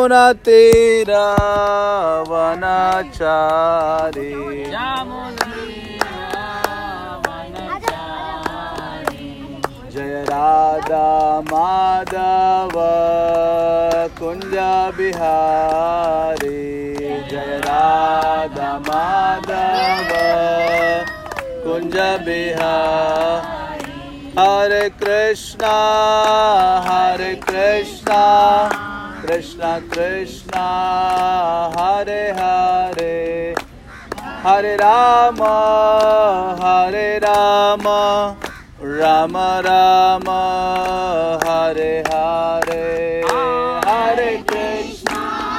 यमुना तीरा वनचारी जय राधा माधव कुंज बिहारी जय राधा माधव कुंज बिहारी हरे कृष्णा कृष्णा कृष्णा हरे हरे हरे राम राम राम हरे हरे हरे कृष्णा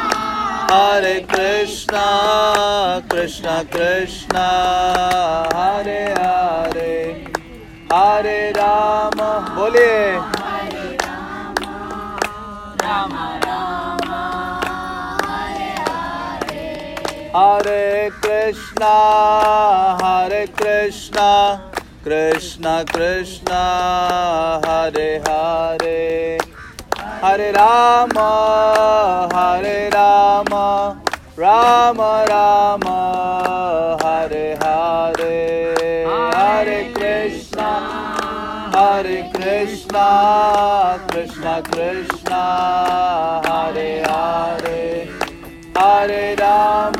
कृष्णा कृष्णा हरे हरे हरे राम बोलिए हरे कृष्णा कृष्णा कृष्णा हरे हरे हरे राम राम राम हरे हरे हरे कृष्णा कृष्णा कृष्णा हरे हरे हरे राम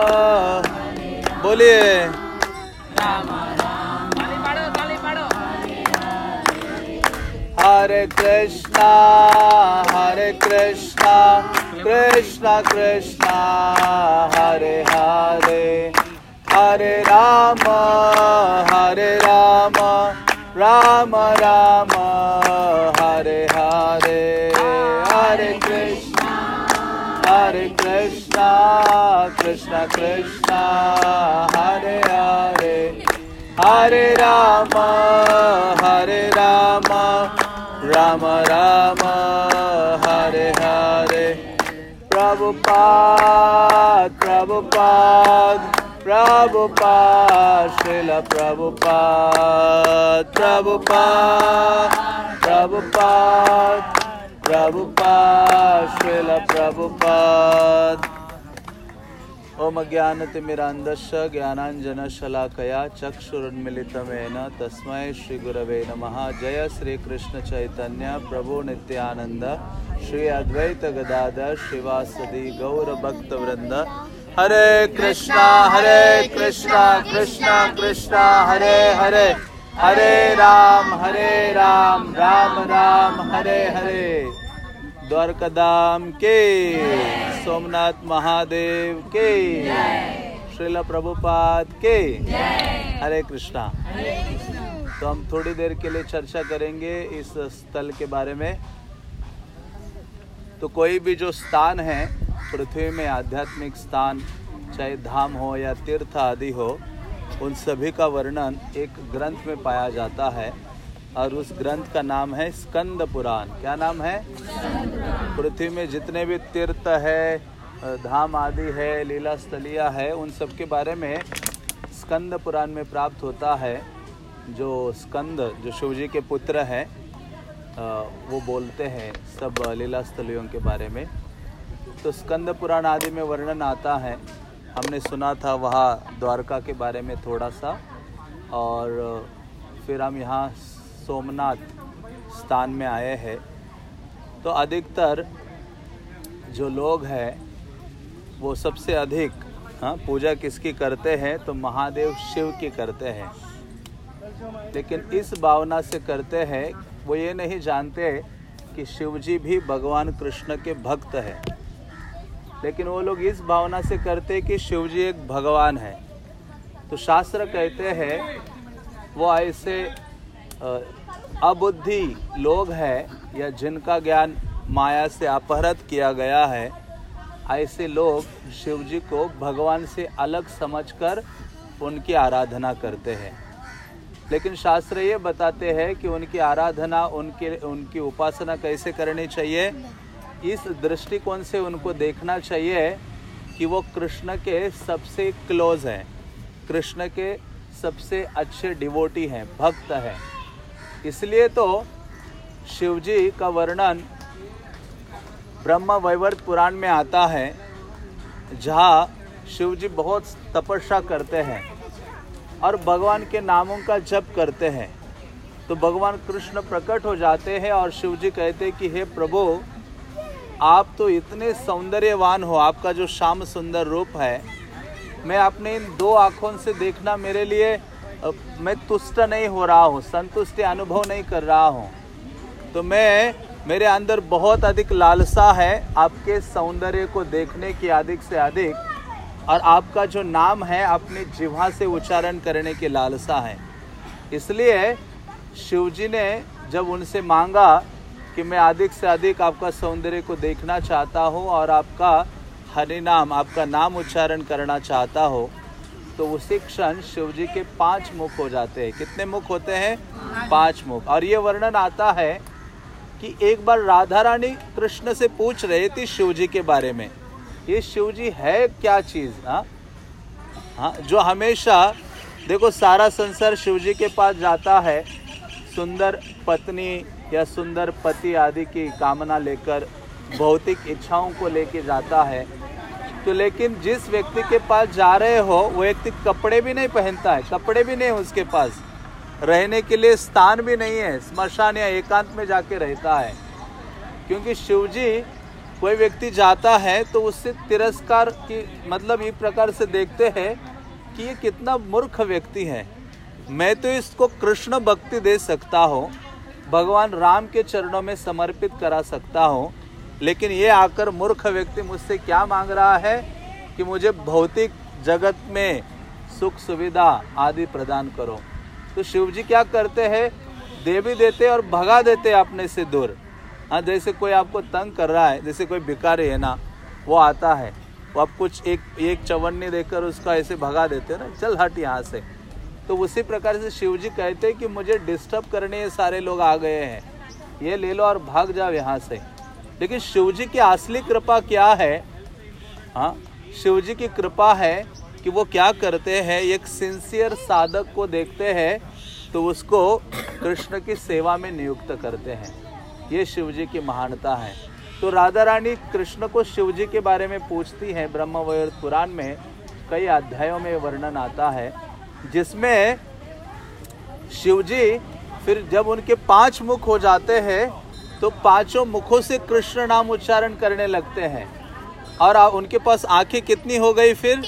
बोलिए हरे कृष्णा कृष्णा कृष्णा हरे हरे हरे राम राम राम हरे हरे हरे कृष्णा कृष्णा कृष्णा हरे हरे हरे राम राम राम हरे हरे प्रभुपाद श्रील प्रभुपाद श्रील प्रभुपाद। ओम अज्ञानतिमिरान्धस्य ज्ञानाञ्जनशलाकया चक्षुरुन्मीलितं तस्मै श्रीगुरवे नमः। जय श्री कृष्ण चैतन्य प्रभु नित्यानंद श्री अद्वैत गदाधर श्रीवासदि गौर भक्त वृंद। हरे कृष्णा कृष्णा कृष्णा हरे हरे हरे राम राम राम हरे हरे। द्वारकाधाम के सोमनाथ महादेव के श्रील प्रभुपाद के हरे कृष्णा। तो हम थोड़ी देर के लिए चर्चा करेंगे इस स्थल के बारे में। तो कोई भी जो स्थान है पृथ्वी में, आध्यात्मिक स्थान, चाहे धाम हो या तीर्थ आदि हो, उन सभी का वर्णन एक ग्रंथ में पाया जाता है और उस ग्रंथ का नाम है स्कंद पुराण। क्या नाम है? पृथ्वी में जितने भी तीर्थ है, धाम आदि है, लीला स्थलिया है, उन सब के बारे में स्कंद पुराण में प्राप्त होता है। जो स्कंद जो शिवजी के पुत्र हैं वो बोलते हैं सब लीला स्थलियों के बारे में। तो स्कंद पुराण आदि में वर्णन आता है। हमने सुना था वहाँ द्वारका के बारे में थोड़ा सा, और फिर हम यहाँ सोमनाथ स्थान में आए हैं। तो अधिकतर जो लोग हैं वो सबसे अधिक पूजा किसकी करते हैं? तो महादेव शिव की करते हैं। लेकिन इस भावना से करते हैं, वो ये नहीं जानते कि शिवजी भी भगवान कृष्ण के भक्त हैं। लेकिन वो लोग इस भावना से करते कि शिवजी एक भगवान है। तो शास्त्र कहते हैं वो ऐसे अबुद्धि लोग हैं या जिनका ज्ञान माया से अपहृत किया गया है, ऐसे लोग शिवजी को भगवान से अलग समझकर उनकी आराधना करते हैं। लेकिन शास्त्र ये बताते हैं कि उनकी आराधना, उनकी उपासना कैसे करनी चाहिए। इस दृष्टिकोण से उनको देखना चाहिए कि वो कृष्ण के सबसे क्लोज हैं, कृष्ण के सबसे अच्छे डिवोटी हैं, भक्त हैं। इसलिए तो शिवजी का वर्णन ब्रह्म वैवर्त पुराण में आता है, जहाँ शिव जी बहुत तपस्या करते हैं और भगवान के नामों का जप करते हैं। तो भगवान कृष्ण प्रकट हो जाते हैं और शिव जी कहते हैं कि हे प्रभु, आप तो इतने सौंदर्यवान हो, आपका जो श्याम सुंदर रूप है, मैं अपने इन 2 आँखों से देखना मेरे लिए मैं तुष्ट नहीं हो रहा हूँ, संतुष्टि अनुभव नहीं कर रहा हूँ। तो मेरे अंदर बहुत अधिक लालसा है आपके सौंदर्य को देखने की, अधिक से अधिक, और आपका जो नाम है अपनी जिह्वा से उच्चारण करने की लालसा है। इसलिए शिव जी ने जब उनसे मांगा कि मैं अधिक से अधिक आपका सौंदर्य को देखना चाहता हूँ और आपका हरि नाम, आपका नाम उच्चारण करना चाहता हो, तो उसी क्षण शिव जी के 5 मुख हो जाते हैं। कितने मुख होते हैं? 5 मुख। और ये वर्णन आता है कि एक बार राधा रानी कृष्ण से पूछ रही थी शिव जी के बारे में, ये शिव जी है क्या चीज़? हाँ, जो हमेशा, देखो सारा संसार शिव जी के पास जाता है सुंदर पत्नी या सुंदर पति आदि की कामना लेकर, भौतिक इच्छाओं को लेके जाता है। तो लेकिन जिस व्यक्ति के पास जा रहे हो वो व्यक्ति कपड़े भी नहीं पहनता है, कपड़े भी नहीं उसके पास, रहने के लिए स्थान भी नहीं है, स्मशान या एकांत में जाके रहता है। क्योंकि शिव जी कोई व्यक्ति जाता है तो उससे तिरस्कार की, मतलब इस प्रकार से देखते हैं कि ये कितना मूर्ख व्यक्ति है, मैं तो इसको कृष्ण भक्ति दे सकता हूँ, भगवान राम के चरणों में समर्पित करा सकता हूँ, लेकिन ये आकर मूर्ख व्यक्ति मुझसे क्या मांग रहा है कि मुझे भौतिक जगत में सुख सुविधा आदि प्रदान करो। तो शिव जी क्या करते हैं? दे भी देते और भगा देते अपने से दूर। हाँ, जैसे कोई आपको तंग कर रहा है, जैसे कोई भिखारी है ना, वो आता है, वो आप कुछ एक चवन्नी देकर उसका ऐसे भगा देते हैं ना, चल हट यहाँ से। तो उसी प्रकार से शिव जी कहते हैं कि मुझे डिस्टर्ब करने ये सारे लोग आ गए हैं, ये ले लो और भाग जाओ यहाँ से। लेकिन शिव जी की असली कृपा क्या है? हाँ, शिव जी की कृपा है कि वो क्या करते हैं, एक सिंसियर साधक को देखते हैं तो उसको कृष्ण की सेवा में नियुक्त करते हैं। ये शिव जी की महानता है। तो राधा रानी कृष्ण को शिव जी के बारे में पूछती हैं। ब्रह्म वैवर्त पुराण में कई अध्यायों में वर्णन आता है, जिसमें शिव जी फिर जब उनके 5 मुख हो जाते हैं तो 5 मुखों से कृष्ण नाम उच्चारण करने लगते हैं। और उनके पास आंखें कितनी हो गई फिर?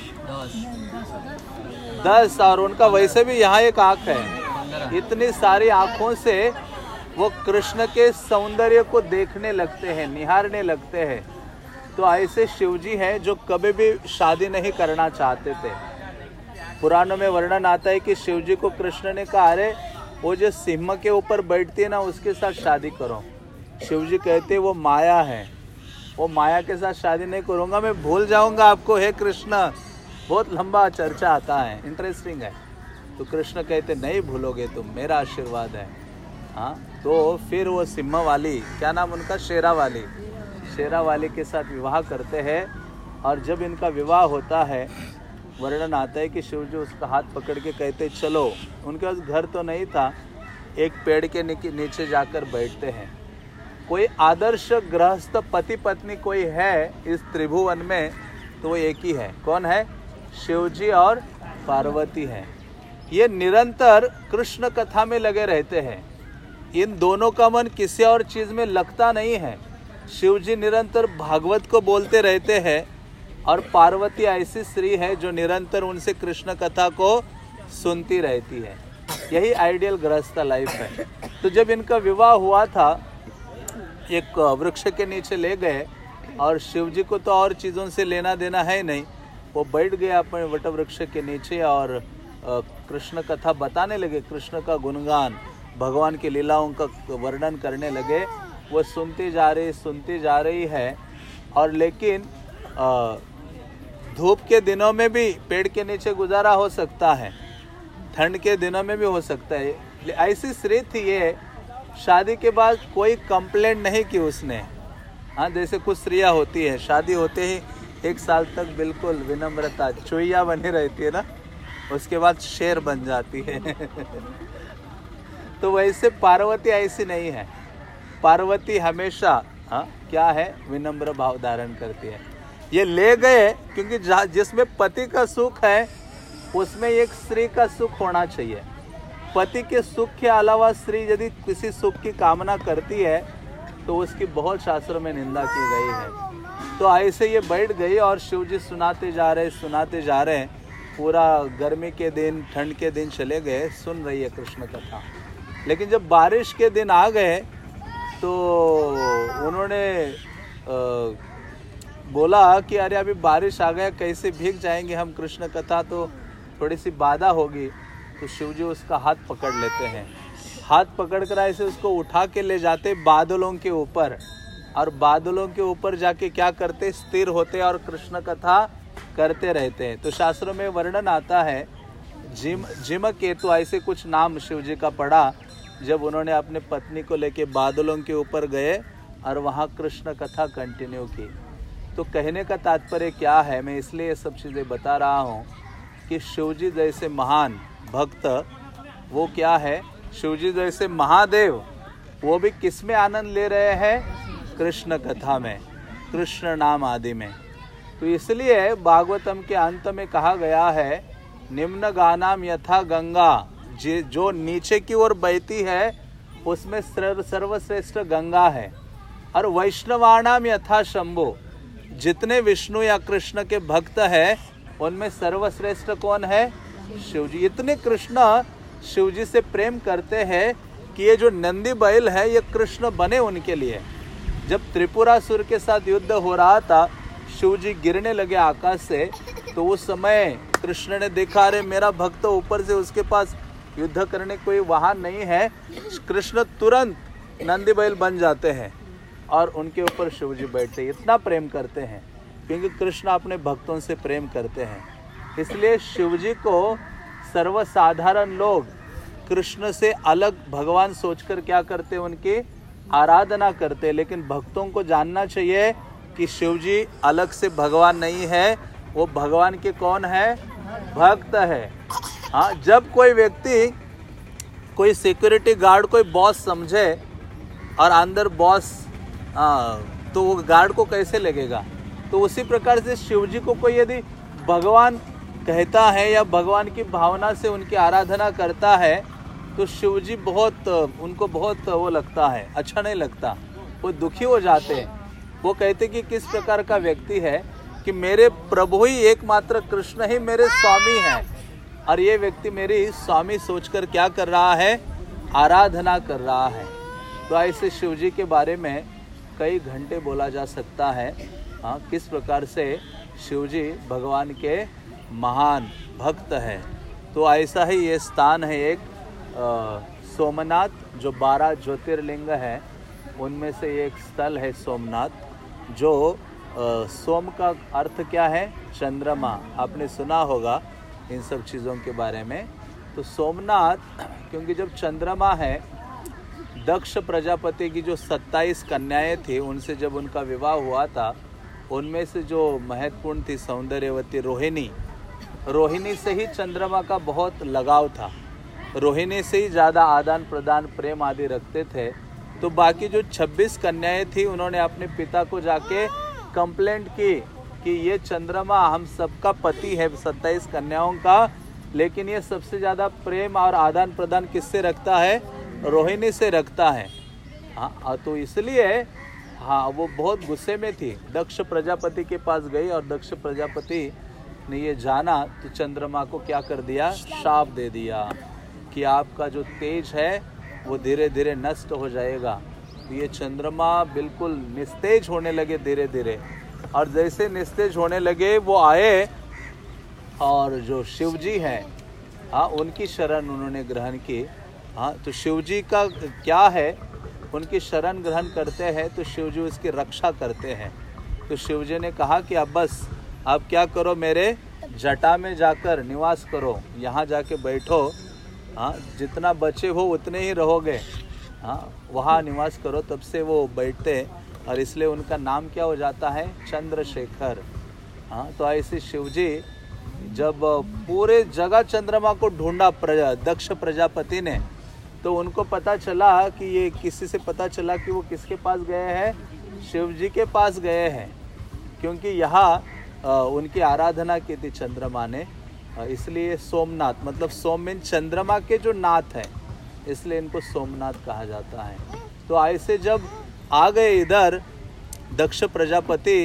10। और उनका वैसे भी यहाँ एक आंख है। इतनी सारी आंखों से वो कृष्ण के सौंदर्य को देखने लगते हैं, निहारने लगते हैं। तो ऐसे शिव जी हैं जो कभी भी शादी नहीं करना चाहते थे। पुराणों में वर्णन आता है कि शिव जी को कृष्ण ने कहा, अरे वो जो सिंह के ऊपर बैठती है ना, उसके साथ शादी करो। शिव जी कहते वो माया है, वो माया के साथ शादी नहीं करूँगा, मैं भूल जाऊँगा आपको, हे कृष्ण। बहुत लंबा चर्चा आता है, इंटरेस्टिंग है। तो कृष्ण कहते नहीं भूलोगे तुम, मेरा आशीर्वाद है। हाँ, तो फिर वो सिंह वाली, क्या नाम उनका, शेरा वाली के साथ विवाह करते हैं। और जब इनका विवाह होता है, वर्णन आता है कि शिव जी उसका हाथ पकड़ के कहते चलो। उनके पास घर तो नहीं था, एक पेड़ के नीचे जाकर बैठते हैं। कोई आदर्श गृहस्थ पति पत्नी कोई है इस त्रिभुवन में तो वो एक ही है। कौन है? शिव जी और पार्वती है। ये निरंतर कृष्ण कथा में लगे रहते हैं। इन दोनों का मन किसी और चीज में लगता नहीं है। शिव जी निरंतर भागवत को बोलते रहते हैं और पार्वती ऐसी स्त्री है जो निरंतर उनसे कृष्ण कथा को सुनती रहती है। यही आइडियल गृहस्थ लाइफ है। तो जब इनका विवाह हुआ था, एक वृक्ष के नीचे ले गए और शिव जी को तो और चीज़ों से लेना देना है नहीं, वो बैठ गए अपने वट वृक्ष के नीचे और कृष्ण कथा बताने लगे, कृष्ण का गुणगान, भगवान की लीलाओं का वर्णन करने लगे। वो सुनती जा रही है। और लेकिन धूप के दिनों में भी पेड़ के नीचे गुजारा हो सकता है, ठंड के दिनों में भी हो सकता है। ऐसी स्त्री थी ये, शादी के बाद कोई कंप्लेंट नहीं की उसने। हाँ, जैसे कुछ स्त्रियाँ होती है, शादी होते ही 1 साल तक बिल्कुल विनम्रता चुईया बनी रहती है ना, उसके बाद शेर बन जाती है। तो वैसे पार्वती ऐसी नहीं है। पार्वती हमेशा हाँ क्या है, विनम्र भाव धारण करती है। ये ले गए क्योंकि जिसमें पति का सुख है उसमें एक स्त्री का सुख होना चाहिए। पति के सुख के अलावा स्त्री यदि किसी सुख की कामना करती है तो उसकी बहुत शास्त्रों में निंदा की गई है। तो ऐसे ये बैठ गई और शिव जी सुनाते जा रहे, पूरा गर्मी के दिन ठंड के दिन चले गए, सुन रही है कृष्ण कथा। लेकिन जब बारिश के दिन आ गए तो उन्होंने बोला कि अरे अभी बारिश आ गया, कैसे भीग जाएंगे हम, कृष्ण कथा तो थोड़ी सी बाधा होगी। तो शिव जी उसका हाथ पकड़ लेते हैं, हाथ पकड़कर ऐसे उसको उठा के ले जाते बादलों के ऊपर, और बादलों के ऊपर जाके क्या करते, स्थिर होते और कृष्ण कथा करते रहते हैं। तो शास्त्रों में वर्णन आता है, जिम केतु ऐसे कुछ नाम शिव जी का पड़ा, जब उन्होंने अपने पत्नी को लेके बादलों के ऊपर गए और वहाँ कृष्ण कथा कंटिन्यू की। तो कहने का तात्पर्य क्या है, मैं इसलिए ये सब चीज़ें बता रहा हूँ कि शिव जी जैसे महान भक्त वो क्या है, शिव जी जैसे महादेव वो भी किस में आनंद ले रहे हैं, कृष्ण कथा में, कृष्ण नाम आदि में। तो इसलिए भागवतम के अंत में कहा गया है, निम्न गानाम यथा गंगा, जो नीचे की ओर बहती है उसमें सर्वश्रेष्ठ गंगा है, और वैष्णवाणाम यथा शंभु, जितने विष्णु या कृष्ण के भक्त है उनमें सर्वश्रेष्ठ कौन है, शिव जी। इतने कृष्ण शिव जी से प्रेम करते हैं कि ये जो नंदी बैल है ये कृष्ण बने उनके लिए। जब त्रिपुरासुर के साथ युद्ध हो रहा था, शिव जी गिरने लगे आकाश से, तो उस समय कृष्ण ने देखा अरे मेरा भक्त ऊपर से, उसके पास युद्ध करने कोई वाहन नहीं है, कृष्ण तुरंत नंदी बैल बन जाते हैं और उनके ऊपर शिव जी बैठते हैं। इतना प्रेम करते हैं क्योंकि कृष्ण अपने भक्तों से प्रेम करते हैं। इसलिए शिव जी को सर्वसाधारण लोग कृष्ण से अलग भगवान सोचकर क्या करते हैं, उनकी आराधना करते हैं। लेकिन भक्तों को जानना चाहिए कि शिव जी अलग से भगवान नहीं है, वो भगवान के कौन है, भक्त है। हाँ, जब कोई व्यक्ति कोई सिक्योरिटी गार्ड कोई बॉस समझे और अंदर बॉस तो वो गार्ड को कैसे लगेगा, तो उसी प्रकार से शिव जी को कोई यदि भगवान कहता है या भगवान की भावना से उनकी आराधना करता है तो शिव जी उनको बहुत वो लगता है, अच्छा नहीं लगता, वो दुखी हो जाते हैं। वो कहते कि किस प्रकार का व्यक्ति है कि मेरे प्रभु ही एकमात्र कृष्ण ही मेरे स्वामी हैं, और ये व्यक्ति मेरी स्वामी सोचकर क्या कर रहा है, आराधना कर रहा है। तो ऐसे शिव जी के बारे में कई घंटे बोला जा सकता है। हाँ, किस प्रकार से शिव जी भगवान के महान भक्त है। तो ऐसा ही ये स्थान है एक सोमनाथ, जो 12 ज्योतिर्लिंग है उनमें से एक स्थल है सोमनाथ। जो सोम का अर्थ क्या है, चंद्रमा, आपने सुना होगा इन सब चीज़ों के बारे में। तो सोमनाथ क्योंकि जब चंद्रमा है, दक्ष प्रजापति की जो 27 कन्याएं थी उनसे जब उनका विवाह हुआ था, उनमें से जो महत्वपूर्ण थी सौंदर्यवती रोहिणी से ही चंद्रमा का बहुत लगाव था, रोहिणी से ही ज़्यादा आदान प्रदान प्रेम आदि रखते थे। तो बाकी जो 26 कन्याएं थी उन्होंने अपने पिता को जाके कंप्लेंट की कि ये चंद्रमा हम सबका पति है 27 कन्याओं का, लेकिन ये सबसे ज़्यादा प्रेम और आदान प्रदान किससे रखता है, रोहिणी से रखता है। हाँ, तो इसलिए हाँ वो बहुत गुस्से में थी, दक्ष प्रजापति के पास गई और दक्ष प्रजापति ने ये जाना तो चंद्रमा को क्या कर दिया, शाप दे दिया कि आपका जो तेज है वो धीरे धीरे नष्ट हो जाएगा। तो ये चंद्रमा बिल्कुल निस्तेज होने लगे धीरे धीरे, और जैसे निस्तेज होने लगे वो आए और जो शिव जी हैं हाँ उनकी शरण उन्होंने ग्रहण की। हाँ, तो शिव जी का क्या है, उनकी शरण ग्रहण करते हैं तो शिव जी उसकी रक्षा करते हैं। तो शिव जी ने कहा कि अब बस आप क्या करो, मेरे जटा में जाकर निवास करो, यहाँ जाके बैठो, हाँ जितना बचे हो उतने ही रहोगे, हाँ वहाँ निवास करो। तब से वो बैठते और इसलिए उनका नाम क्या हो जाता है, चंद्रशेखर। हाँ, तो ऐसे शिव जी जब पूरे जगह चंद्रमा को ढूंढा दक्ष प्रजापति ने, तो उनको पता चला कि ये किसी से पता चला कि वो किसके पास गए हैं, शिव जी के पास गए हैं, क्योंकि यहाँ उनकी आराधना की थी चंद्रमा ने, इसलिए सोमनाथ, मतलब सोम मीन चंद्रमा के जो नाथ हैं, इसलिए इनको सोमनाथ कहा जाता है। तो ऐसे जब आ गए इधर दक्ष प्रजापति,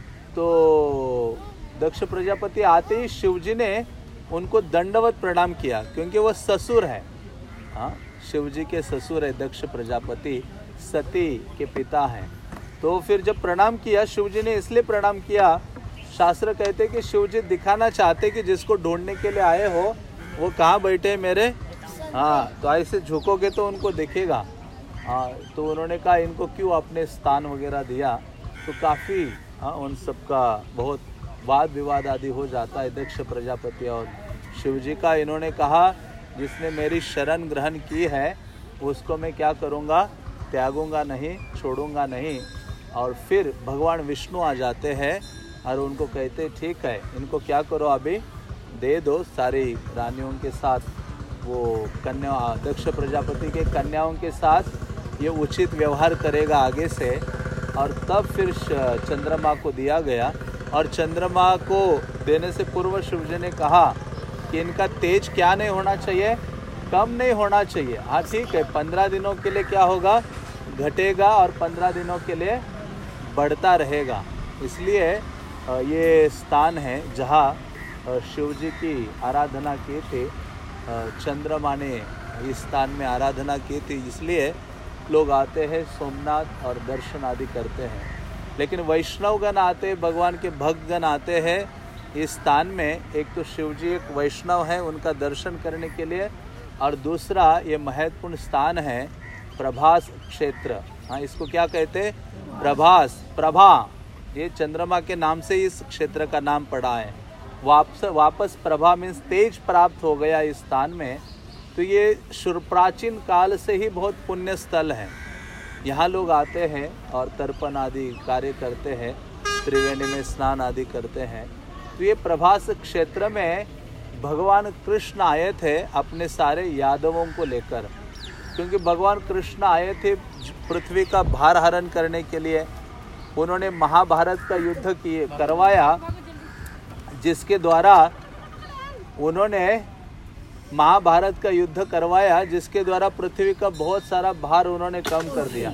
तो दक्ष प्रजापति आते ही शिव जी ने उनको दंडवत प्रणाम किया, क्योंकि वो ससुर है। हाँ, शिव जी के ससुर है दक्ष प्रजापति, सती के पिता हैं। तो फिर जब प्रणाम किया शिव जी ने, इसलिए प्रणाम किया, शास्त्र कहते कि शिव जी दिखाना चाहते कि जिसको ढूंढने के लिए आए हो वो कहाँ बैठे मेरे, हाँ, तो ऐसे झुकोगे तो उनको दिखेगा। हाँ, तो उन्होंने कहा इनको क्यों अपने स्थान वगैरह दिया, तो काफ़ी उन सब का बहुत वाद विवाद आदि हो जाता है दक्ष प्रजापति और शिव जी का। इन्होंने कहा जिसने मेरी शरण ग्रहण की है उसको मैं क्या करूँगा, त्यागूंगा नहीं, छोड़ूंगा नहीं। और फिर भगवान विष्णु आ जाते हैं और उनको कहते ठीक है, इनको क्या करो, अभी दे दो सारी रानियों के साथ, वो कन्या दक्ष प्रजापति के कन्याओं के साथ ये उचित व्यवहार करेगा आगे से। और तब फिर चंद्रमा को दिया गया, और चंद्रमा को देने से पूर्व शिव जी ने कहा कि इनका तेज क्या नहीं होना चाहिए, कम नहीं होना चाहिए। हाँ ठीक है, 15 दिनों के लिए क्या होगा, घटेगा, और 15 दिनों के लिए बढ़ता रहेगा। इसलिए ये स्थान है जहाँ शिव जी की आराधना की थी, चंद्रमा ने इस स्थान में आराधना की थी, इसलिए लोग आते हैं सोमनाथ और दर्शन आदि करते हैं। लेकिन वैष्णवगण आते, भगवान के भक्तगण आते हैं इस स्थान में। एक तो शिव जी एक वैष्णव है, उनका दर्शन करने के लिए, और दूसरा ये महत्वपूर्ण स्थान है प्रभास क्षेत्र। हाँ, इसको क्या कहते हैं, प्रभास, प्रभा, ये चंद्रमा के नाम से इस क्षेत्र का नाम पड़ा है। वापस प्रभा मीन्स तेज प्राप्त हो गया इस स्थान में। तो ये प्राचीन काल से ही बहुत पुण्य स्थल है, यहाँ लोग आते हैं और तर्पण आदि कार्य करते हैं, त्रिवेणी में स्नान आदि करते हैं। तो ये प्रभास क्षेत्र में भगवान कृष्ण आए थे अपने सारे यादवों को लेकर, क्योंकि भगवान कृष्ण आए थे पृथ्वी का भार हरण करने के लिए। उन्होंने महाभारत का युद्ध करवाया, जिसके द्वारा उन्होंने महाभारत का युद्ध करवाया, जिसके द्वारा पृथ्वी का बहुत सारा भार उन्होंने कम कर दिया।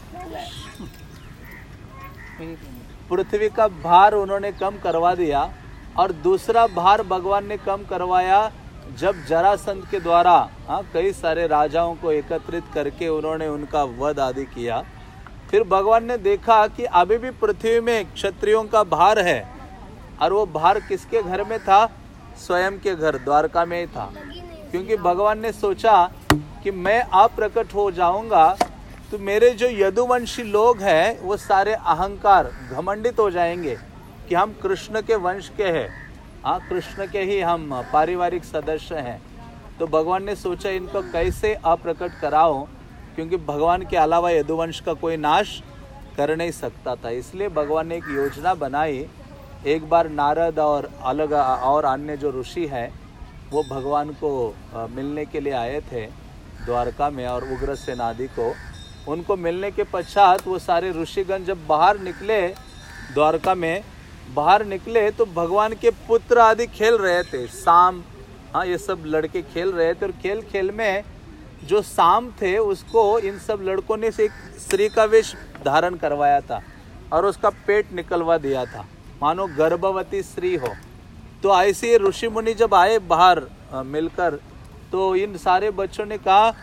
पृथ्वी का भार उन्होंने कम करवा दिया। और दूसरा भार भगवान ने कम करवाया जब जरासंध के द्वारा कई सारे राजाओं को एकत्रित करके उन्होंने उनका वध आदि किया। फिर भगवान ने देखा कि अभी भी पृथ्वी में क्षत्रियों का भार है, और वो भार किसके घर में था, स्वयं के घर द्वारका में ही था। क्योंकि भगवान ने सोचा कि मैं अप्रकट हो जाऊंगा तो मेरे जो यदुवंशी लोग हैं वो सारे अहंकार घमंडित हो जाएंगे कि हम कृष्ण के वंश के हैं, हाँ, कृष्ण के ही हम पारिवारिक सदस्य हैं। तो भगवान ने सोचा इनको कैसे अप्रकट कराओ, क्योंकि भगवान के अलावा यदुवंश का कोई नाश कर नहीं सकता था। इसलिए भगवान ने एक योजना बनाई। एक बार नारद और अलग और अन्य जो ऋषि हैं वो भगवान को मिलने के लिए आए थे द्वारका में, और उग्रसेन आदि को। उनको मिलने के पश्चात वो सारे ऋषिगण जब बाहर निकले, द्वारका में बाहर निकले, तो भगवान के पुत्र आदि खेल रहे थे, साम, हाँ, ये सब लड़के खेल रहे थे। और खेल खेल में जो साम थे उसको इन सब लड़कों ने से एक स्त्री का वेश धारण करवाया था और उसका पेट निकलवा दिया था, मानो गर्भवती स्त्री हो। तो ऐसे ऋषि मुनि जब आए बाहर मिलकर, तो इन सारे बच्चों ने कहा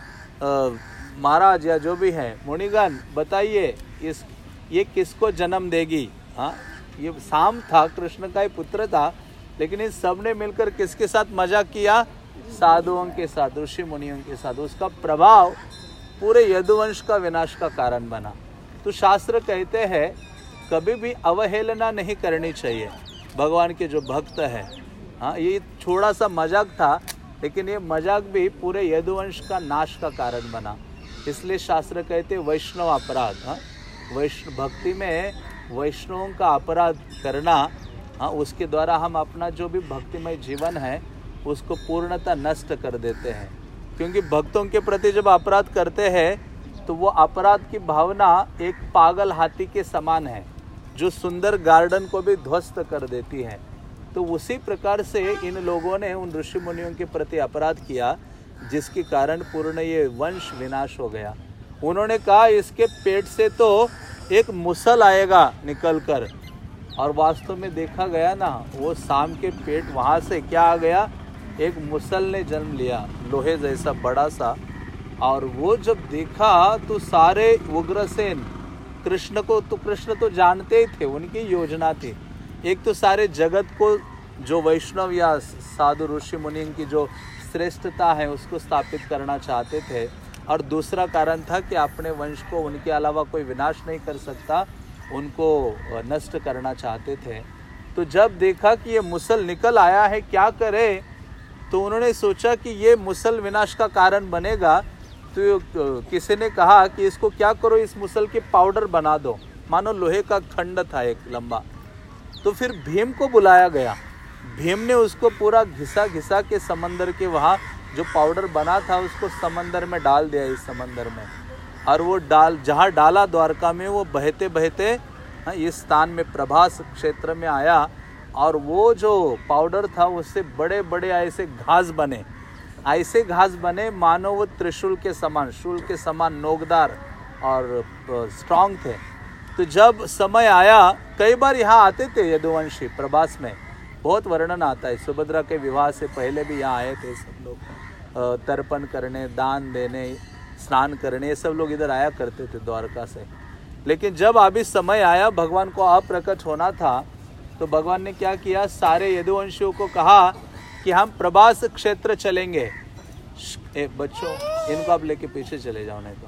महाराज या जो भी है मुनिगण बताइए ये किसको जन्म देगी। हाँ, ये साम था, कृष्ण का ही पुत्र था, लेकिन इन सब ने मिलकर किसके साथ मजाक किया, साधुओं के साथ, ऋषि मुनियों के साथ। उसका प्रभाव पूरे यदुवंश का विनाश का कारण बना। तो शास्त्र कहते हैं कभी भी अवहेलना नहीं करनी चाहिए भगवान के जो भक्त है। हाँ, ये थोड़ा सा मजाक था, लेकिन ये मजाक भी पूरे यदुवंश का नाश का कारण बना। इसलिए शास्त्र कहते वैष्णव अपराध, हाँ, वैष्णव भक्ति में वैष्णवों का अपराध करना, हाँ, उसके द्वारा हम अपना जो भी भक्तिमय जीवन है उसको पूर्णतः नष्ट कर देते हैं। क्योंकि भक्तों के प्रति जब अपराध करते हैं तो वो अपराध की भावना एक पागल हाथी के समान है जो सुंदर गार्डन को भी ध्वस्त कर देती है। तो उसी प्रकार से इन लोगों ने उन ऋषि मुनियों के प्रति अपराध किया, जिसके कारण पूर्ण ये वंश विनाश हो गया। उन्होंने कहा इसके पेट से तो एक मुसल आएगा निकल कर, और वास्तव में देखा गया ना, वो शाम के पेट वहाँ से क्या आ गया, एक मुसल ने जन्म लिया, लोहे जैसा बड़ा सा। और वो जब देखा तो सारे उग्रसेन कृष्ण को, तो कृष्ण तो जानते ही थे, उनकी योजना थी। एक तो सारे जगत को जो वैष्णव या साधु ऋषि मुनि की जो श्रेष्ठता है उसको स्थापित करना चाहते थे, और दूसरा कारण था कि अपने वंश को उनके अलावा कोई विनाश नहीं कर सकता, उनको नष्ट करना चाहते थे। तो जब देखा कि ये मुसल निकल आया है, क्या करे, तो उन्होंने सोचा कि ये मुसल विनाश का कारण बनेगा। तो किसी ने कहा कि इसको क्या करो, इस मुसल के पाउडर बना दो, मानो लोहे का खंड था एक लंबा। तो फिर भीम को बुलाया गया, भीम ने उसको पूरा घिसा घिसा के समंदर के वहाँ जो पाउडर बना था उसको समंदर में डाल दिया, इस समंदर में। और वो जहाँ डाला द्वारका में, वो बहते बहते इस स्थान में प्रभास क्षेत्र में आया, और वो जो पाउडर था उससे बड़े बड़े ऐसे घास बने मानो वो त्रिशूल के समान, शूल के समान नोकदार और स्ट्रांग थे। तो जब समय आया, कई बार यहाँ आते थे यदुवंशी प्रभास में, बहुत वर्णन आता है, सुभद्रा के विवाह से पहले भी यहाँ आए थे सब लोग, तर्पण करने, दान देने, स्नान करने, ये सब लोग इधर आया करते थे द्वारका से। लेकिन जब अभी समय आया भगवान को अप्रकट होना था, तो भगवान ने क्या किया, सारे यदुवंशियों को कहा कि हम प्रभास क्षेत्र चलेंगे। बच्चों, इनको आप लेके पीछे चले जाओ, नहीं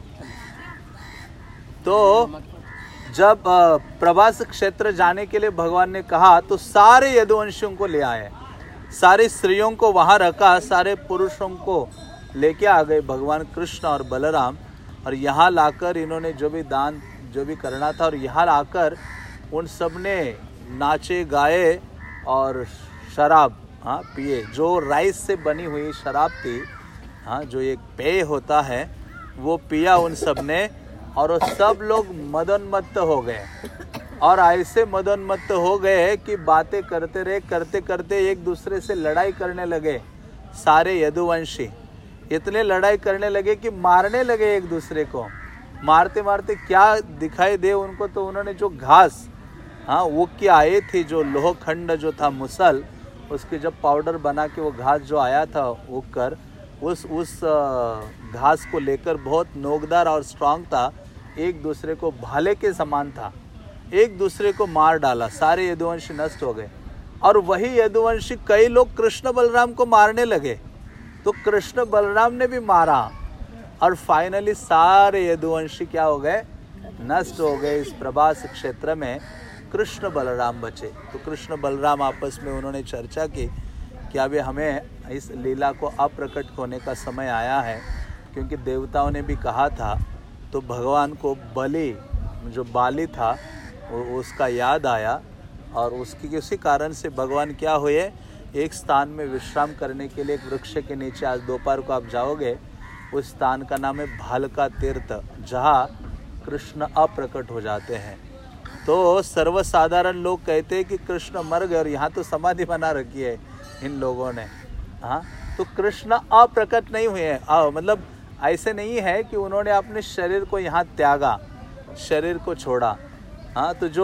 तो जब प्रभास क्षेत्र जाने के लिए भगवान ने कहा, तो सारे यदुवंशियों को ले आए, सारी स्त्रियों को वहां रखा, सारे पुरुषों को लेके आ गए भगवान कृष्ण और बलराम। और यहाँ लाकर इन्होंने जो भी दान जो भी करना था, और यहाँ आकर उन सब ने नाचे गाए और शराब पिए। जो राइस से बनी हुई शराब थी, जो एक पेय होता है, वो पिया उन सब ने, और सब लोग मदोन्मत्त हो गए। और ऐसे मदोन्मत्त हो गए कि बातें करते रहे, करते करते एक दूसरे से लड़ाई करने लगे। सारे यदुवंशी इतने लड़ाई करने लगे कि मारने लगे एक दूसरे को। मारते मारते क्या दिखाई दे उनको, तो उन्होंने जो घास वो क्या आई थी, जो लोहखंड जो था मुसल, उसके जब पाउडर बना के वो घास जो आया था वो कर, उस घास को लेकर, बहुत नोकदार और स्ट्रांग था, एक दूसरे को भाले के समान था, एक दूसरे को मार डाला, सारे यदुवंशी नष्ट हो गए। और वही यदुवंशी कई लोग कृष्ण बलराम को मारने लगे, तो कृष्ण बलराम ने भी मारा, और फाइनली सारे यदुवंशी क्या हो गए, नष्ट हो गए। इस प्रभास क्षेत्र में कृष्ण बलराम बचे। तो कृष्ण बलराम आपस में उन्होंने चर्चा की कि अभी हमें इस लीला को अप्रकट होने का समय आया है, क्योंकि देवताओं ने भी कहा था। तो भगवान को बलि जो बाली था उसका याद आया, और उसकी उसी कारण से भगवान क्या हुए, एक स्थान में विश्राम करने के लिए एक वृक्ष के नीचे, आज दोपहर को आप जाओगे, उस स्थान का नाम है भालका तीर्थ, जहाँ कृष्ण अप्रकट हो जाते हैं। तो सर्वसाधारण लोग कहते हैं कि कृष्ण मर गए, और यहाँ तो समाधि बना रखी है इन लोगों ने। तो कृष्ण अप्रकट नहीं हुए, मतलब ऐसे नहीं है कि उन्होंने अपने शरीर को यहाँ त्यागा, शरीर को छोड़ा। तो जो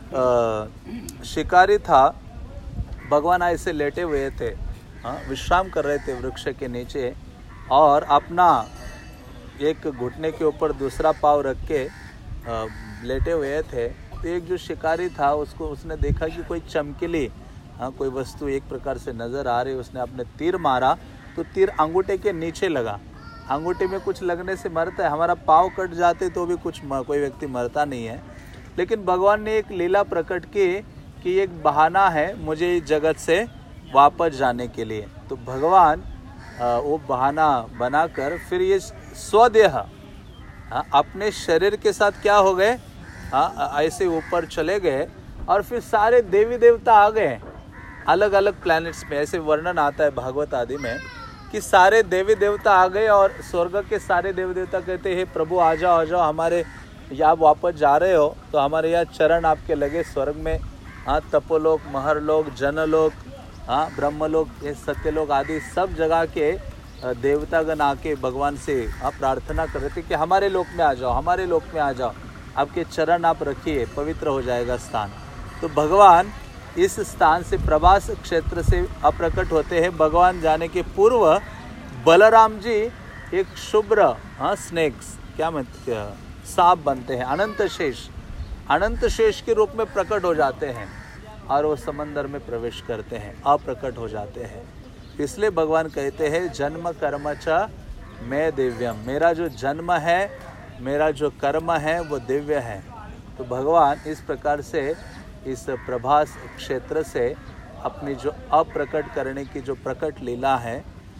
शिकारी था, भगवान ऐसे लेटे हुए थे, विश्राम कर रहे थे वृक्ष के नीचे, और अपना एक घुटने के ऊपर दूसरा पाँव रख के लेटे हुए थे। तो एक जो शिकारी था, उसने देखा कि कोई चमकीली कोई वस्तु एक प्रकार से नज़र आ रही, उसने अपने तीर मारा, तो तीर अंगूठे के नीचे लगा। अंगूठे में कुछ लगने से मरता है, हमारा पाँव कट जाते तो भी कोई व्यक्ति मरता नहीं है। लेकिन भगवान ने एक लीला प्रकट की कि एक बहाना है मुझे इस जगत से वापस जाने के लिए। तो भगवान वो बहाना बनाकर फिर ये स्वदेह अपने शरीर के साथ क्या हो गए, ऐसे ऊपर चले गए, और फिर सारे देवी देवता आ गए अलग अलग प्लैनेट्स में। ऐसे वर्णन आता है भागवत आदि में कि सारे देवी देवता आ गए और स्वर्ग के सारे देवी देवता कहते हैं प्रभु आ जाओ हमारे यहाँ वापस जा रहे हो तो हमारे यहाँ चरण आपके लगे स्वर्ग में। हाँ, तपोलोक, महरलोक, जनलोक, हाँ, ब्रह्मलोक, ये सत्यलोक आदि सब जगह के देवतागण आके भगवान से आप प्रार्थना कर रहे थे कि हमारे लोक में आ जाओ, हमारे लोक में आ जाओ, आपके चरण आप रखिए, पवित्र हो जाएगा स्थान। तो भगवान इस स्थान से प्रभास क्षेत्र से अप्रकट होते हैं। भगवान जाने के पूर्व बलराम जी एक शुभ्र स्नेक्स क्या सांप बनते हैं, अनंत शेष के रूप में प्रकट हो जाते हैं और वो समंदर में प्रवेश करते हैं, अप्रकट हो जाते हैं। इसलिए भगवान कहते हैं जन्म कर्म च मैं दिव्यम, मेरा जो जन्म है, मेरा जो कर्म है वो दिव्य है। तो भगवान इस प्रकार से इस प्रभास क्षेत्र से अपनी जो अप्रकट करने की जो प्रकट लीला है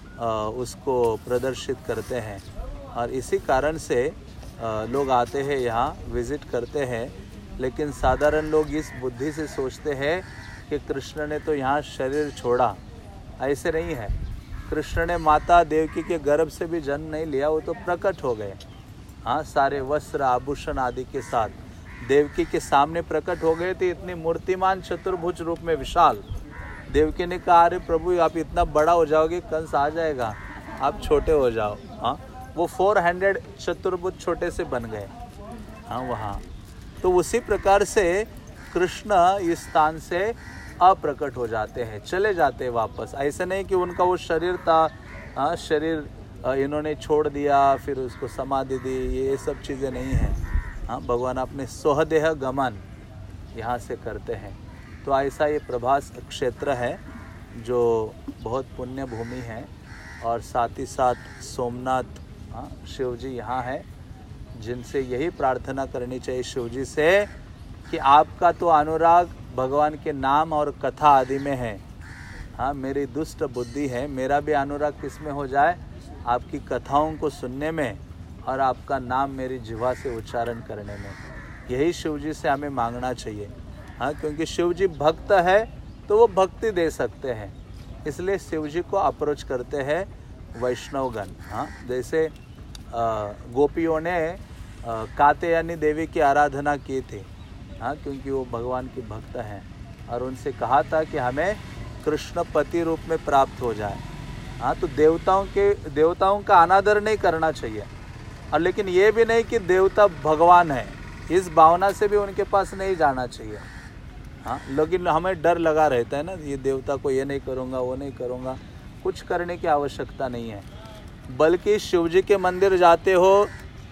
उसको प्रदर्शित करते हैं और इसी कारण से लोग आते हैं, यहाँ विजिट करते हैं। लेकिन साधारण लोग इस बुद्धि से सोचते हैं कि कृष्ण ने तो यहाँ शरीर छोड़ा, ऐसे नहीं है। कृष्ण ने माता देवकी के गर्भ से भी जन्म नहीं लिया, वो तो प्रकट हो गए। हाँ, सारे वस्त्र आभूषण आदि के साथ देवकी के सामने प्रकट हो गए थे, इतनी मूर्तिमान चतुर्भुज रूप में विशाल। देवकी ने कहा अरे प्रभु आप इतना बड़ा हो जाओगे, कंस आ जाएगा, आप छोटे हो जाओ। हाँ, वो 400 चतुर्भुज छोटे से बन गए। हाँ, वहाँ तो उसी प्रकार से कृष्ण इस स्थान से अप्रकट हो जाते हैं, चले जाते हैं वापस। ऐसा नहीं कि उनका वो शरीर था, हाँ, शरीर इन्होंने छोड़ दिया फिर उसको समाधि दी, ये सब चीज़ें नहीं हैं। हाँ, भगवान अपने स्वदेह गमन यहाँ से करते हैं। तो ऐसा ये प्रभास क्षेत्र है जो बहुत पुण्य भूमि है और साथ ही साथ सोमनाथ शिव जी यहाँ है, जिनसे यही प्रार्थना करनी चाहिए शिव जी से कि आपका तो अनुराग भगवान के नाम और कथा आदि में है। हाँ, मेरी दुष्ट बुद्धि है, मेरा भी अनुराग किस में हो जाए, आपकी कथाओं को सुनने में और आपका नाम मेरी जिह्वा से उच्चारण करने में। यही शिव जी से हमें मांगना चाहिए। हाँ, क्योंकि शिव जी भक्त है तो वो भक्ति दे सकते हैं, इसलिए शिव जी को अप्रोच करते हैं वैष्णवगण। हाँ, जैसे गोपियों ने कात्यायनी देवी की आराधना की थी। हाँ, क्योंकि वो भगवान की भक्त हैं और उनसे कहा था कि हमें कृष्ण पति रूप में प्राप्त हो जाए। हाँ, तो देवताओं का अनादर नहीं करना चाहिए और लेकिन ये भी नहीं कि देवता भगवान है, इस भावना से भी उनके पास नहीं जाना चाहिए। हाँ, लेकिन हमें डर लगा रहता है ना, ये देवता को ये नहीं करूँगा, वो नहीं करूँगा। कुछ करने की आवश्यकता नहीं है, बल्कि शिव जी के मंदिर जाते हो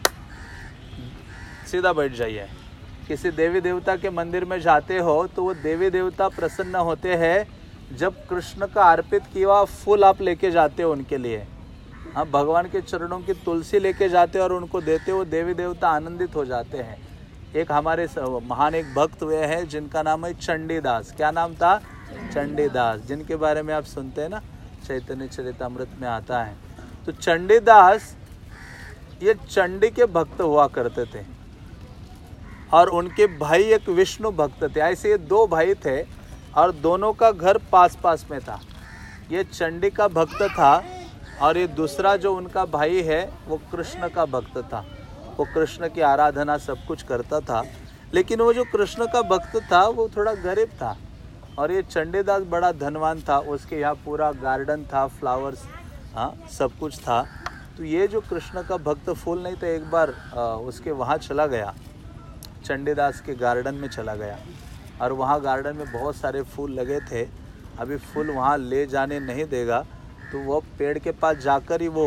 सीधा बैठ जाइए। किसी देवी देवता के मंदिर में जाते हो तो वो देवी देवता प्रसन्न होते हैं जब कृष्ण का अर्पित किया हुआ फूल आप लेके जाते हो उनके लिए। हाँ, भगवान के चरणों की तुलसी लेके जाते हो और उनको देते हो, देवी देवता आनंदित हो जाते हैं। एक हमारे महान एक भक्त हुए हैं जिनका नाम है चंडीदास। क्या नाम था? चंडीदास, जिनके बारे में आप सुनते हैं ना, चैतन्य चरितामृत में आता है। तो चंडीदास ये चंडी के भक्त हुआ करते थे और उनके भाई एक विष्णु भक्त थे। ऐसे ये दो भाई थे और दोनों का घर पास पास में था। ये चंडी का भक्त था और ये दूसरा जो उनका भाई है वो कृष्ण का भक्त था। वो कृष्ण की आराधना सब कुछ करता था, लेकिन वो जो कृष्ण का भक्त था वो थोड़ा गरीब था और ये चंडीदास बड़ा धनवान था। उसके यहाँ पूरा गार्डन था, फ्लावर्स, हाँ, सब कुछ था। तो ये जो कृष्ण का भक्त फूल नहीं था, एक बार उसके वहाँ चला गया, चंडीदास के गार्डन में चला गया और वहाँ गार्डन में बहुत सारे फूल लगे थे। अभी फूल वहाँ ले जाने नहीं देगा तो वो पेड़ के पास जाकर ही वो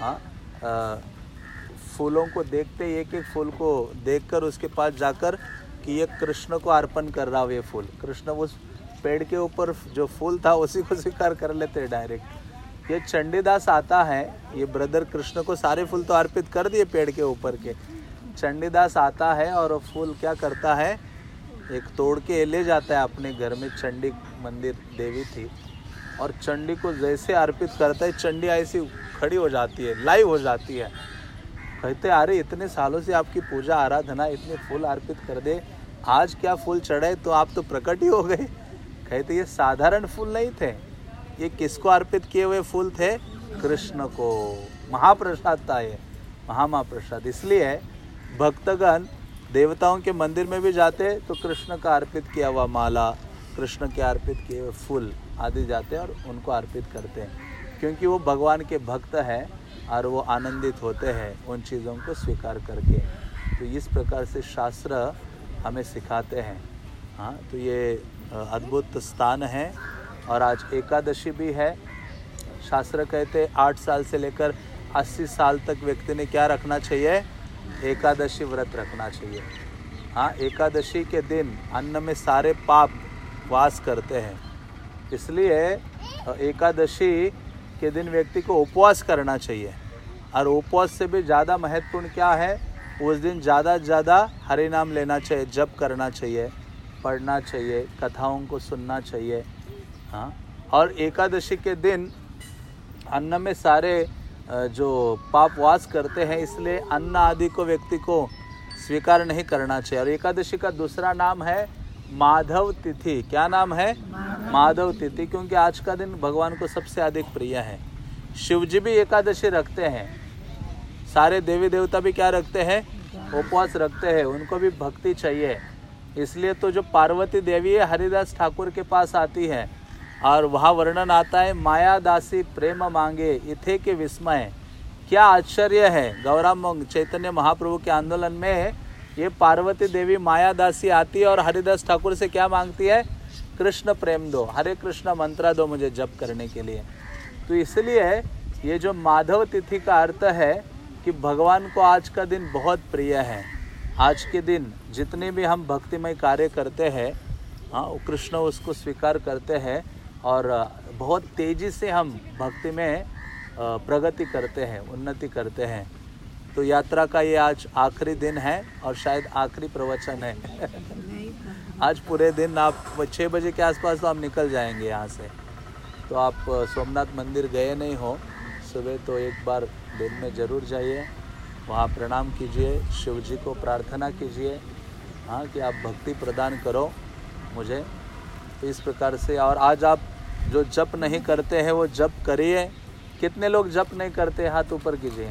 फूलों को देखते, एक एक फूल को देखकर उसके पास जाकर कि ये कृष्ण को अर्पण कर रहा हो ये फूल। कृष्ण उस पेड़ के ऊपर जो फूल था उसी को स्वीकार कर लेते डायरेक्ट। ये चंडीदास आता है, ये ब्रदर कृष्ण को सारे फूल तो अर्पित कर दिए पेड़ के ऊपर के। चंडीदास आता है और फूल क्या करता है, एक तोड़ के ले जाता है अपने घर में। चंडी मंदिर देवी थी और चंडी को जैसे अर्पित करता है, चंडी ऐसी खड़ी हो जाती है, लाइव हो जाती है। कहते अरे इतने सालों से आपकी पूजा आराधना, इतने फूल अर्पित कर दे, आज क्या फूल चढ़े तो आप तो प्रकट ही हो गए। कहते ये साधारण फूल नहीं थे, ये किसको अर्पित किए हुए फूल थे? कृष्ण को। महाप्रसाद था ये, महाप्रसाद। इसलिए भक्तगण देवताओं के मंदिर में भी जाते तो कृष्ण का अर्पित किया हुआ माला, कृष्ण के अर्पित किए हुए फूल आदि जाते हैं और उनको अर्पित करते हैं, क्योंकि वो भगवान के भक्त हैं और वो आनंदित होते हैं उन चीज़ों को स्वीकार करके। तो इस प्रकार से शास्त्र हमें सिखाते हैं। हाँ, तो ये अद्भुत स्थान है। और आज एकादशी भी है। शास्त्र कहते हैं 8 साल से लेकर 80 साल तक व्यक्ति ने क्या रखना चाहिए? एकादशी व्रत रखना चाहिए। हाँ, एकादशी के दिन अन्न में सारे पाप वास करते हैं, इसलिए एकादशी के दिन व्यक्ति को उपवास करना चाहिए। और उपवास से भी ज़्यादा महत्वपूर्ण क्या है? उस दिन ज़्यादा से ज़्यादा हरि नाम लेना चाहिए, जप करना चाहिए, पढ़ना चाहिए, कथाओं को सुनना चाहिए। हाँ, और एकादशी के दिन अन्न में सारे जो पाप वास करते हैं, इसलिए अन्न आदि को व्यक्ति को स्वीकार नहीं करना चाहिए। और एकादशी का दूसरा नाम है माधव तिथि। क्या नाम है? माधव तिथि, क्योंकि आज का दिन भगवान को सबसे अधिक प्रिय है। शिव जी भी एकादशी रखते हैं, सारे देवी देवता भी क्या रखते हैं? उपवास रखते हैं, उनको भी भक्ति चाहिए। इसलिए तो जो पार्वती देवी है हरिदास ठाकुर के पास आती है और वहाँ वर्णन आता है, माया दासी प्रेम मांगे इथे के विस्मय। क्या आश्चर्य है! गौरांग चैतन्य महाप्रभु के आंदोलन में ये पार्वती देवी माया दासी आती है और हरिदास ठाकुर से क्या मांगती है? कृष्ण प्रेम दो, हरे कृष्ण मंत्र दो मुझे जप करने के लिए। तो इसलिए ये जो माधव तिथि का अर्थ है कि भगवान को आज का दिन बहुत प्रिय है। आज के दिन जितने भी हम भक्तिमय कार्य करते हैं, हाँ, कृष्ण उसको स्वीकार करते हैं और बहुत तेज़ी से हम भक्ति में प्रगति करते हैं, उन्नति करते हैं। तो यात्रा का ये आज आखिरी दिन है और शायद आखिरी प्रवचन है। आज पूरे दिन आप 6 बजे के आसपास तो हम निकल जाएंगे यहाँ से। तो आप सोमनाथ मंदिर गए नहीं हो सुबह, तो एक बार दिन में ज़रूर जाइए, वहाँ प्रणाम कीजिए, शिव जी को प्रार्थना कीजिए, हाँ, कि आप भक्ति प्रदान करो मुझे। तो इस प्रकार से। और आज आप जो जप नहीं करते हैं वो जप करिए। कितने लोग जप नहीं करते? हाथ ऊपर कीजिए,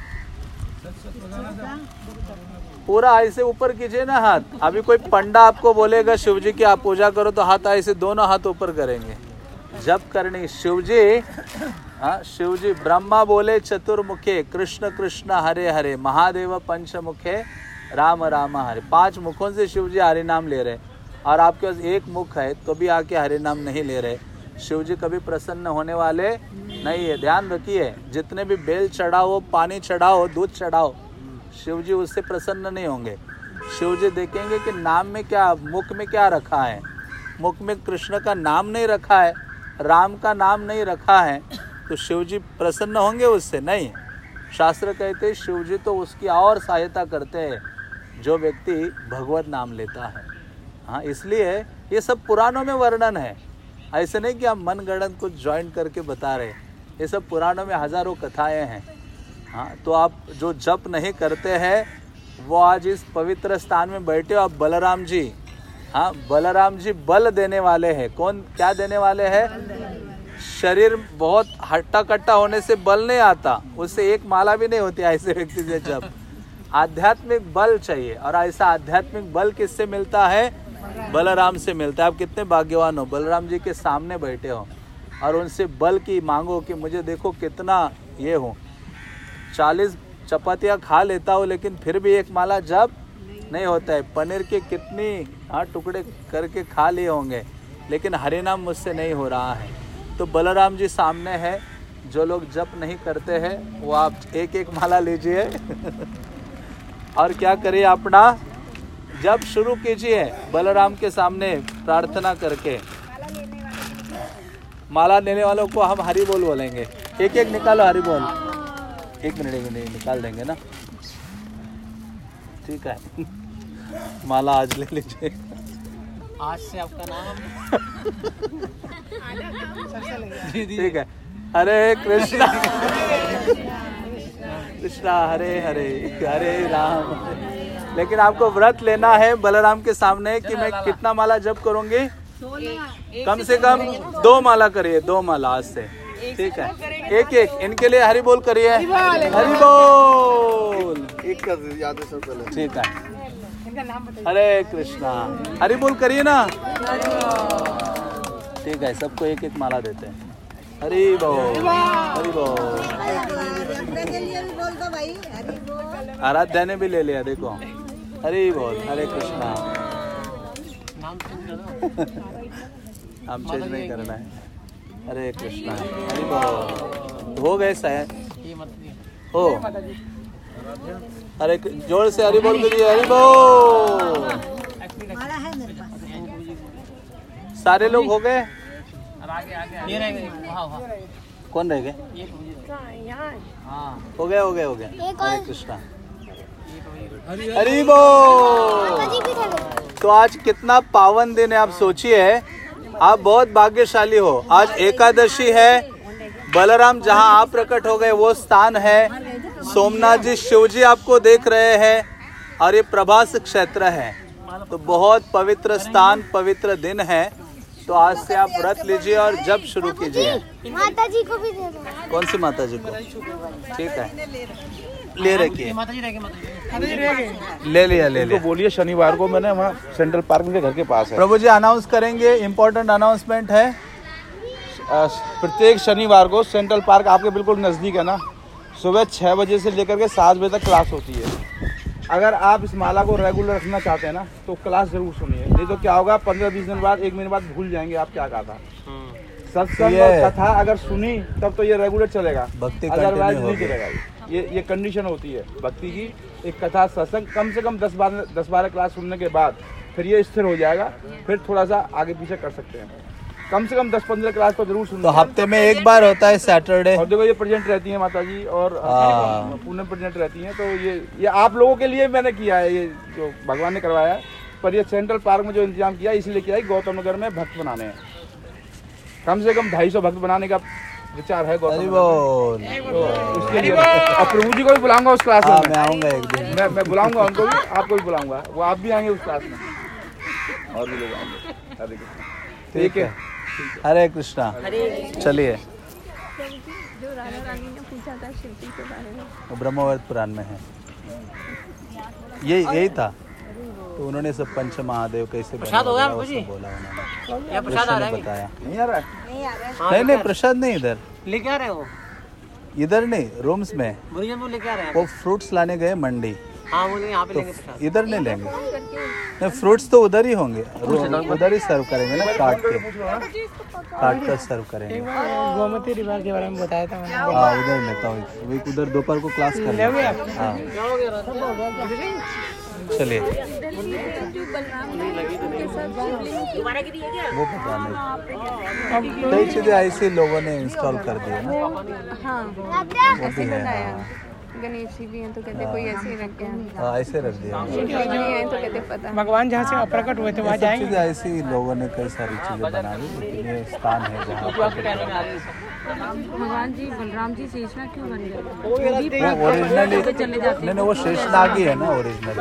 पूरा ऐसे ऊपर कीजिए ना हाथ। अभी कोई पंडा आपको बोलेगा शिव जी की आप पूजा करो तो हाथ ऐसे दोनों हाथ ऊपर करेंगे। जप करनी। शिव जी, हाँ, शिव जी ब्रह्मा बोले चतुर्मुखे कृष्ण कृष्ण हरे हरे, महादेव पंचमुखे राम राम हरे। 5 मुखों से शिव जी हरि नाम ले रहे, और आपके पास एक मुख है तो भी आके हरि नाम नहीं ले रहे। शिव जी कभी प्रसन्न होने वाले नहीं है। ध्यान रखिए, जितने भी बेल चढ़ाओ, पानी चढ़ाओ, दूध चढ़ाओ, शिव जी उससे प्रसन्न नहीं होंगे। शिव जी देखेंगे कि नाम में क्या, मुख में क्या रखा है। मुख में कृष्ण का नाम नहीं रखा है, राम का नाम नहीं रखा है, तो शिव जी प्रसन्न होंगे उससे? नहीं। शास्त्र कहते हैं शिव जी तो उसकी और सहायता करते हैं जो व्यक्ति भगवत नाम लेता है। हाँ, इसलिए ये सब पुराणों में वर्णन है, ऐसे नहीं कि हम मनगढ़ंत कुछ ज्वाइन करके बता रहे। ये सब पुराणों में हजारों कथाएं हैं। हाँ, तो आप जो जप नहीं करते हैं वो आज इस पवित्र स्थान में बैठे हो। आप बलराम जी, हाँ, बलराम जी बल देने वाले हैं। कौन क्या देने वाले हैं? शरीर बहुत हट्टा कट्टा होने से बल नहीं आता, उससे एक माला भी नहीं होती ऐसे व्यक्ति से। जब आध्यात्मिक बल चाहिए, और ऐसा आध्यात्मिक बल किससे मिलता है? बलराम से मिलता है। आप कितने भाग्यवान हो, बलराम जी के सामने बैठे हो और उनसे बल की मांगो कि मुझे देखो कितना ये हो, 40 चपातियाँ खा लेता हो लेकिन फिर भी एक माला जप नहीं होता है। पनीर के कितनी, हाँ, टुकड़े करके खा लिए होंगे लेकिन हरि नाम मुझसे नहीं हो रहा है। तो बलराम जी सामने है। जो लोग जप नहीं करते हैं वो आप एक एक माला लीजिए और क्या करिए, अपना जप शुरू कीजिए बलराम के सामने प्रार्थना करके। माला लेने वालों को हम हरि बोल बोलेंगे। एक एक निकालो हरि बोल। 1 मिनट निकाल देंगे ना, ठीक है। माला आज ले लीजिए। आज से आपका नाम ठीक है। हरे कृष्णा कृष्णा हरे हरे, हरे राम। लेकिन आपको व्रत लेना है बलराम के सामने कि मैं कितना माला जप करूंगी? कम से कम 2 माला करिए, 2 माला आज से। ठीक है, एक एक इनके लिए हरि बोल करिए। हरि बोल। एक कर याद है सब पहले। ठीक है, हरे कृष्णा। हरि बोल करिए ना। ठीक है, सबको एक एक माला देते हैं। हरि बोल, हरि बोल। आराध्या ने भी ले लिया, देखो। हरि बोल, हरे कृष्णा। हम चेंज नहीं करना है। हरे कृष्णा, हरि बोल। हो गए शायद हो। हरे जोर से हरि बोल करिए। हरि बोल। सारे लोग हो गए? ये रह गए। कौन रह गए? हो गए, हो गए, हो गए। हरे कृष्णा, हरि बोल। तो आज कितना पावन दिन है, आप सोचिए। आप बहुत भाग्यशाली हो। आज एकादशी है। बलराम जहां आप प्रकट हो गए वो स्थान है। सोमनाथ जी, शिव जी आपको देख रहे हैं और ये प्रभास क्षेत्र है। तो बहुत पवित्र स्थान, पवित्र दिन है। तो आज से आप व्रत लीजिए और जब शुरू कीजिए। माता जी को भी दे दो। कौन सी माता जी को? ठीक है, ले रखिए। ले लिया, ले लिया। बोलिए शनिवार को मैंने वहाँ सेंट्रल पार्क के घर के पास है। प्रभु जी अनाउंस करेंगे, इम्पोर्टेंट अनाउंसमेंट है। प्रत्येक शनिवार को सेंट्रल पार्क आपके बिल्कुल नज़दीक है ना, सुबह 6 बजे से लेकर के 7 बजे तक क्लास होती है। अगर आप इस माला को रेगुलर रखना चाहते हैं ना तो क्लास जरूर सुनिए, नहीं तो क्या होगा 15-20 दिन बाद, 1 महीने बाद भूल जाएंगे आप क्या कहा था। सत्संग और कथा अगर सुनी तब तो ये रेगुलर चलेगा, भक्ति अदरवाइज नहीं चलेगा। ये कंडीशन होती है भक्ति की। एक कथा सत्संग कम से कम 10-12 क्लास सुनने के बाद फिर ये स्थिर हो जाएगा। फिर थोड़ा सा आगे पीछे कर सकते हैं। कम से कम 10-15 क्लास तो जरूर सुनना। तो हफ्ते में एक बार होता है सैटरडे। और देखो ये प्रेजेंट रहती है माता जी और पुणे प्रेजेंट रहती हैं। तो ये आप लोगों के लिए मैंने किया है, ये जो भगवान ने करवाया है। पर ये सेंट्रल पार्क में जो इंतजाम किया इसलिए किया है, गौतम नगर में भक्त बनाने हैं। कम से कम 250 भक्त बनाने का विचार है गौतम नगर में। तो उसके लिए और प्रभु जी को भी बुलाऊंगा उस क्लास में। मैं आऊंगा एक दिन। मैं बुलाऊंगा उनको भी, आपको भी बुलाऊंगा। वो आप भी आएंगे उस क्लास में और भी लोग आएंगे। हरे कृष्णा। ठीक है, हरे कृष्णा। चलिए, जो राधा रानी ने पूछा था शिल्पी के बारे में, वो ब्रह्मवर्त पुराण में है। यही था। तो उन्होंने सब पंच महादेव कैसे प्रसाद हो गया वो जी? सब बोला उन्होंने। या प्रसाद आ रहा है? बताया। नहीं आ रहा है? नहीं नहीं, प्रसाद नहीं इधर, लेके आ रहे हो? इधर नहीं, रूम्स में। मुरीजन वो लेके आ रहे हैं। वो फ्रूट्स लाने गए मंडी। हाँ, वो यहाँ पे तो लेंगे प्रसाद। इधर नहीं लेंगे। नहीं, फ्रूट्स तो उधर ही होंगे, उधर ही सर्व करेंगे ना, काट कर सर्व करेंगे। गोमती रिवर के बारे में बताया था मैंने। हाँ, उधर लेता हूँ। उधर दोपहर को क्लास कर लेंगे। हाँ, चलिए। वो पता नहीं, कई चीजें ऐसी लोगों ने इंस्टॉल कर दी है ना। हाँ वो भी है। गणेश जी भी हैं तो कहते कोई ऐसे ही रख गया। हाँ, ऐसे रख दिया। है तो कहते पता। भगवान जहाँ से अप्रकट हुए थे वहाँ जाएंगे। चीजें ऐसी लोगों ने कई सारी चीजें बना दी, लेकिन ये स्थान है जहाँ भगवान जी बलराम जी शेषनाग क्यों बन गए? ओरिजिनली नहीं, वो शेषनाग ही है ना ओरिजिनली।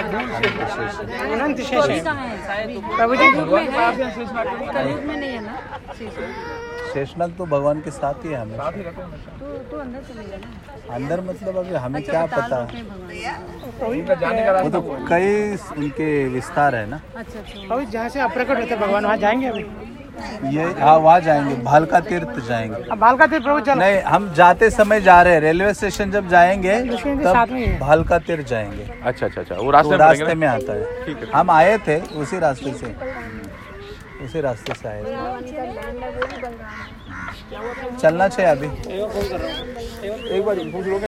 अनंत शेष है प्रभु जी। कलयुग में नहीं है ना शेषनाग? शेषनाग तो भगवान के साथ ही है हमेशा। तो अंदर चलेगा ना। अंदर मतलब अभी हमें क्या पता, भगवान। वो तो कई उनके विस्तार है ना। अच्छा अच्छा। प्रभु जहाँ से अप्रकट होते भगवान वहाँ जाएंगे अभी। ये हाँ, वहाँ जाएंगे, भालका तीर्थ जाएंगे। अब भालका तीर्थ प्रभु चल। नहीं, हम जाते समय जा रहे हैं, रेलवे स्टेशन जब जाएंगे साथ में ही तब है। भालका तीर्थ जाएंगे। अच्छा। वो तो रास्ते में आता है। हम आए थे उसी रास्ते से, उसी रास्ते से आए थे। चलना चाहिए अभी। एक बार पूछ लो।